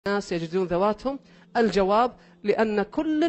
الناس يجدون ذواتهم؟ الجواب لأن كل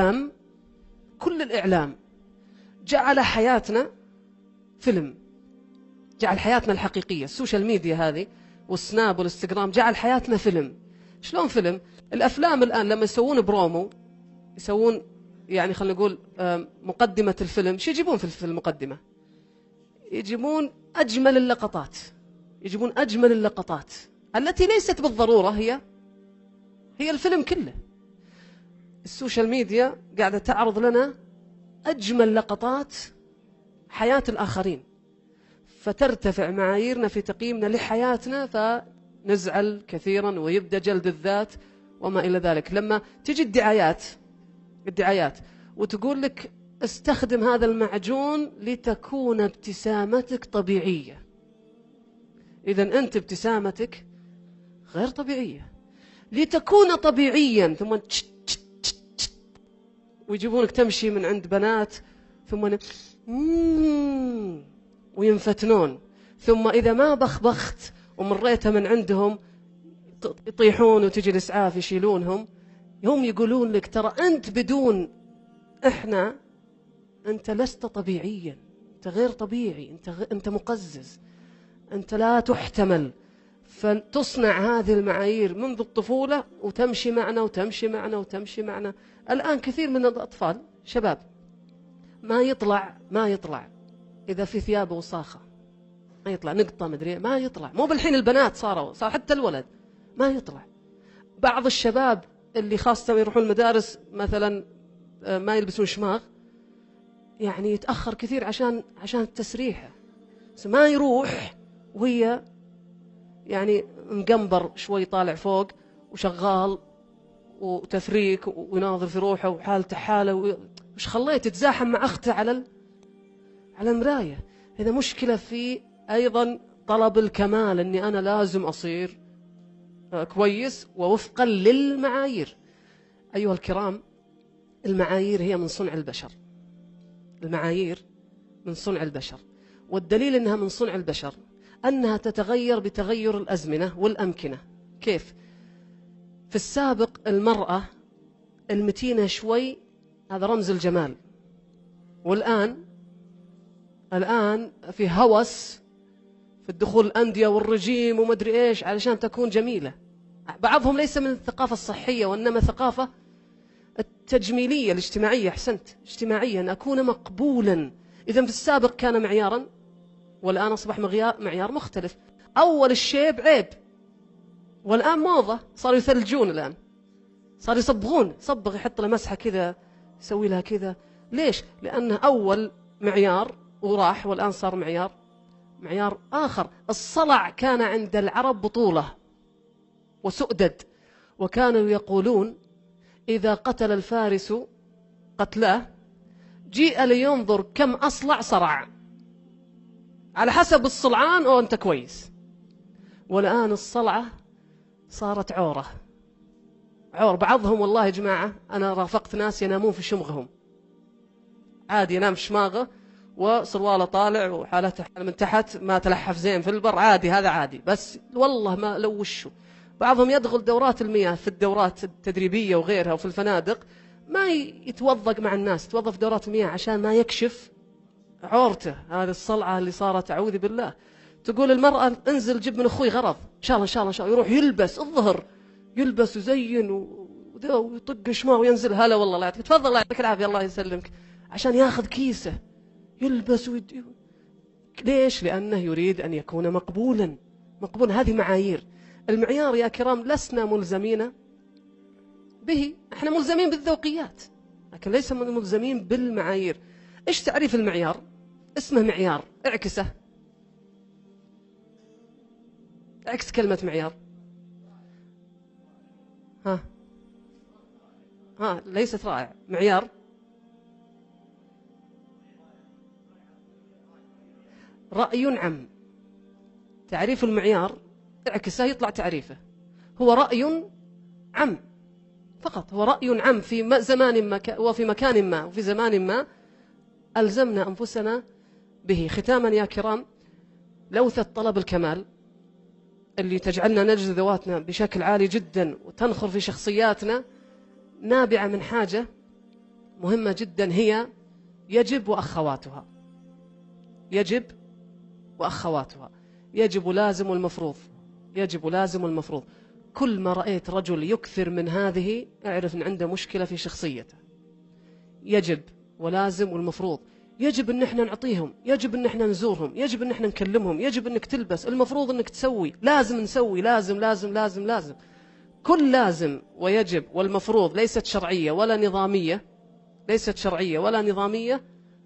الإعلام جعل حياتنا فيلم، جعل حياتنا الحقيقية. السوشيال ميديا هذه والسناب والانستغرام جعل حياتنا فيلم. شلون فيلم؟ الأفلام الآن لما يسوون برومو، يسوون يعني خلينا نقول مقدمة الفيلم، شو يجيبون في المقدمة؟ يجيبون أجمل اللقطات، يجيبون أجمل اللقطات التي ليست بالضرورة هي الفيلم كله. السوشيال ميديا قاعدة تعرض لنا أجمل لقطات حياة الآخرين، فترتفع معاييرنا في تقييمنا لحياتنا، فنزعل كثيرا ويبدأ جلد الذات وما إلى ذلك. لما تجي الدعايات وتقول لك استخدم هذا المعجون لتكون ابتسامتك طبيعية، إذن أنت ابتسامتك غير طبيعية. لتكون طبيعيا ثم ويجيبونك تمشي من عند بنات ثم وينفتنون، ثم إذا ما بخبخت ومريتها من عندهم يطيحون وتجي الإسعاف يشيلونهم. هم يقولون لك ترى أنت بدون إحنا أنت لست طبيعيا، أنت غير طبيعي، أنت مقزز، أنت لا تحتمل. فتصنع هذه المعايير منذ الطفولة وتمشي معنا وتمشي معنا وتمشي معنا. الآن كثير من الأطفال شباب ما يطلع إذا في ثيابه وساخة، ما يطلع نقطة مدري ما يطلع. مو بالحين البنات صار حتى الولد ما يطلع. بعض الشباب اللي خاصة يروحون المدارس مثلا ما يلبسون شماغ، يعني يتأخر كثير عشان التسريحة، بس ما يروح وهي يعني مقنبر شوي طالع فوق وشغال وتفريك ويناظر في روحه وحالته حاله، وش خليت يتزاحم مع أخته على المراية. هذا مشكلة في أيضا طلب الكمال، أني أنا لازم أصير كويس ووفقا للمعايير. أيها الكرام، المعايير هي من صنع البشر، المعايير من صنع البشر، والدليل أنها من صنع البشر أنها تتغير بتغير الأزمنة والأمكنة. كيف؟ في السابق المرأة المتينة شوي هذا رمز الجمال، والآن في هوس في الدخول الأندية والرجيم ومدري إيش علشان تكون جميلة. بعضهم ليس من الثقافة الصحية وإنما ثقافة التجميلية الاجتماعية. أحسنت، اجتماعيا أن أكون مقبولا. إذن في السابق كان معيارا والآن أصبح معيار مختلف. أول الشيب عيب، والآن موضة، صاروا يثلجون، الآن صار يصبغ يحط له مسحة كذا يسوي لها كذا. ليش؟ لأنه أول معيار وراح، والآن صار معيار آخر. الصلع كان عند العرب بطولة وسؤدد، وكانوا يقولون إذا قتل الفارس قتلاه جيء لينظر كم أصلع صرع، على حسب الصلعان أو أنت كويس. والآن الصلعة صارت عورة. بعضهم والله يا جماعة أنا رافقت ناس ينامون في شمغهم، عادي ينام شماغه وصرواله طالع وحالته من تحت ما تلحف زين في البر، عادي، هذا عادي، بس والله ما لو وشه. بعضهم يدخل دورات المياه في الدورات التدريبية وغيرها وفي الفنادق، ما يتوظق مع الناس، يتوظف في دورات المياه عشان ما يكشف عورته. هذه الصلعة اللي صارت أعوذ بالله. تقول المرأة انزل جيب من أخوي غرض إن شاء الله، يروح يلبس الظهر، يلبس ويزين ويطق شماغ وينزل. هلا والله الله يعطيك، تفضل الله يعطيك العافية الله يسلمك، عشان ياخذ كيسه يلبس ليش؟ لأنه يريد أن يكون مقبولا. هذه معايير. المعيار يا كرام لسنا ملزمين به، احنا ملزمين بالذوقيات لكن ليس ملزمين بالمعايير. ايش تعريف المعيار؟ اسمه معيار، اعكسه، اعكس كلمة معيار. ليست رائع. معيار رأي عام. تعريف المعيار اعكسه يطلع تعريفه، هو رأي عام فقط، هو رأي عام في زمان ما وفي مكان ما وفي زمان ما ألزمنا أنفسنا به. ختاما يا كرام، لوثة طلب الكمال اللي تجعلنا نجد ذواتنا بشكل عالي جدا وتنخر في شخصياتنا نابعة من حاجة مهمة جدا، هي يجب وأخواتها. يجب وأخواتها، يجب ولازم والمفروض. يجب ولازم والمفروض. كل ما رأيت رجل يكثر من هذه اعرف أن عنده مشكلة في شخصيته. يجب ولازم والمفروض. يجب أن احنا نعطيهم، يجب أن احنا نزورهم، يجب أن احنا نكلمهم، يجب أنك تلبس، المفروض أنك تسوي، لازم نسوي، لازم لازم لازم لازم. كل لازم ويجب والمفروض ليست شرعية ولا نظامية، ليست شرعية ولا نظامية،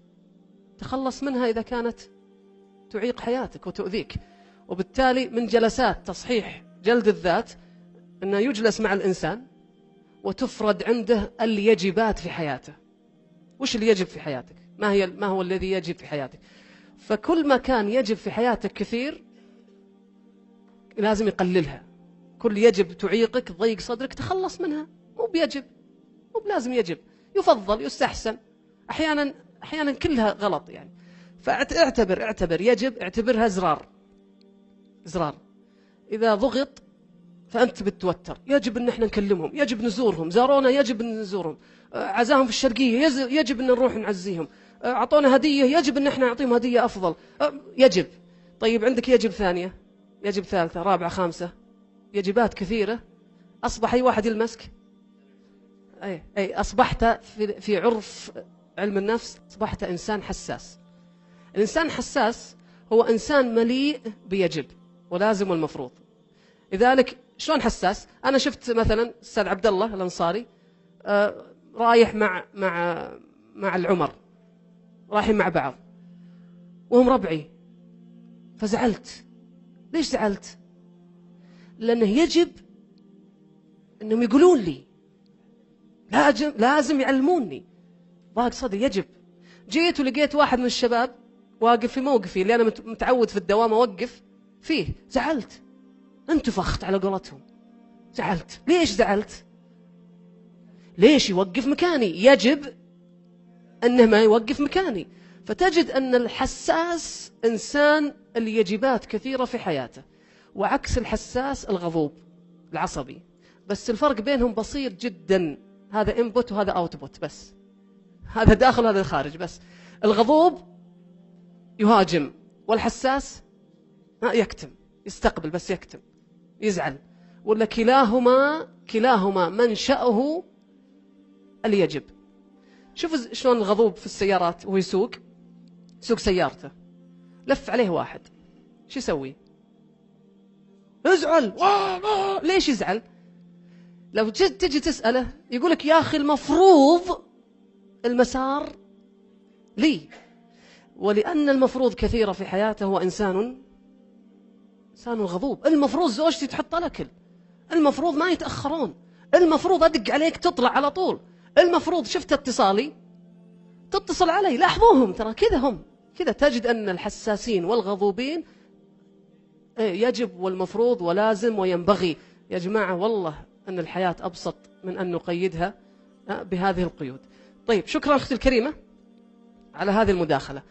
تخلص منها إذا كانت تعيق حياتك وتؤذيك. وبالتالي من جلسات تصحيح جلد الذات أنه يجلس مع الإنسان وتفرد عنده اليجبات في حياته. وش اللي يجب في حياتك؟ ما هو الذي يجب في حياتك؟ فكل ما كان يجب في حياتك كثير لازم يقللها. كل يجب تعيقك تضيق صدرك تخلص منها. مو بيجب، مو بلازم يجب، يفضل، يستحسن، أحيانا كلها غلط يعني. فاعتبر يجب، اعتبرها زرار. إذا ضغط فأنت بتتوتر، يجب أن احنا نكلمهم، يجب نزورهم، زارونا يجب أن نزورهم، عزاهم في الشرقية يجب أن نروح نعزيهم، أعطونا هدية يجب أن احنا نعطيهم هدية أفضل. يجب. طيب عندك يجب ثانية، يجب ثالثة، رابعة، خامسة، يجبات كثيرة. أصبح أي واحد يلمسك. أي أصبحت في عرف علم النفس أصبحت إنسان حساس. الإنسان الحساس هو إنسان مليء بيجب ولازم والمفروض. لذلك شلون حساس؟ أنا شفت مثلا الأستاذ عبد الله الأنصاري رايح مع العمر، رايحين مع بعض وهم ربعي، فزعلت. ليش زعلت؟ لأنه يجب أنهم يقولون لي، لازم يعلموني، ضاق صدري. يجب. جيت ولقيت واحد من الشباب واقف في موقفي اللي أنا متعود في الدوام أوقف فيه، زعلت، انتفخت على قولتهم، زعلت. ليش زعلت؟ ليش يوقف مكاني؟ يجب أنه ما يوقف مكاني. فتجد أن الحساس إنسان اليجبات كثيرة في حياته، وعكس الحساس الغضوب العصبي. بس الفرق بينهم بسيط جدا، هذا input وهذا output بس، هذا داخل وهذا خارج بس. الغضوب يهاجم، والحساس يكتم، يستقبل بس يكتم، يزعل. ولا كلاهما منشأه اليجب. شوف شلون الغضوب في السيارات وهو يسوق سيارته، لف عليه واحد، شو يسوي؟ يزعل. ليش يزعل؟ لو تجي تسأله يقولك يا أخي المفروض المسار لي. ولأن المفروض كثيرة في حياته هو إنسان غضوب. المفروض زوجتي تحط الأكل، المفروض ما يتأخرون، المفروض أدق عليك تطلع على طول، المفروض شفت اتصالي تتصل علي. لاحظوهم ترى كذا، هم كذا. تجد أن الحساسين والغضوبين يجب والمفروض ولازم وينبغي. يا جماعة والله أن الحياة أبسط من أن نقيدها بهذه القيود. طيب شكرا أختي الكريمة على هذه المداخلة.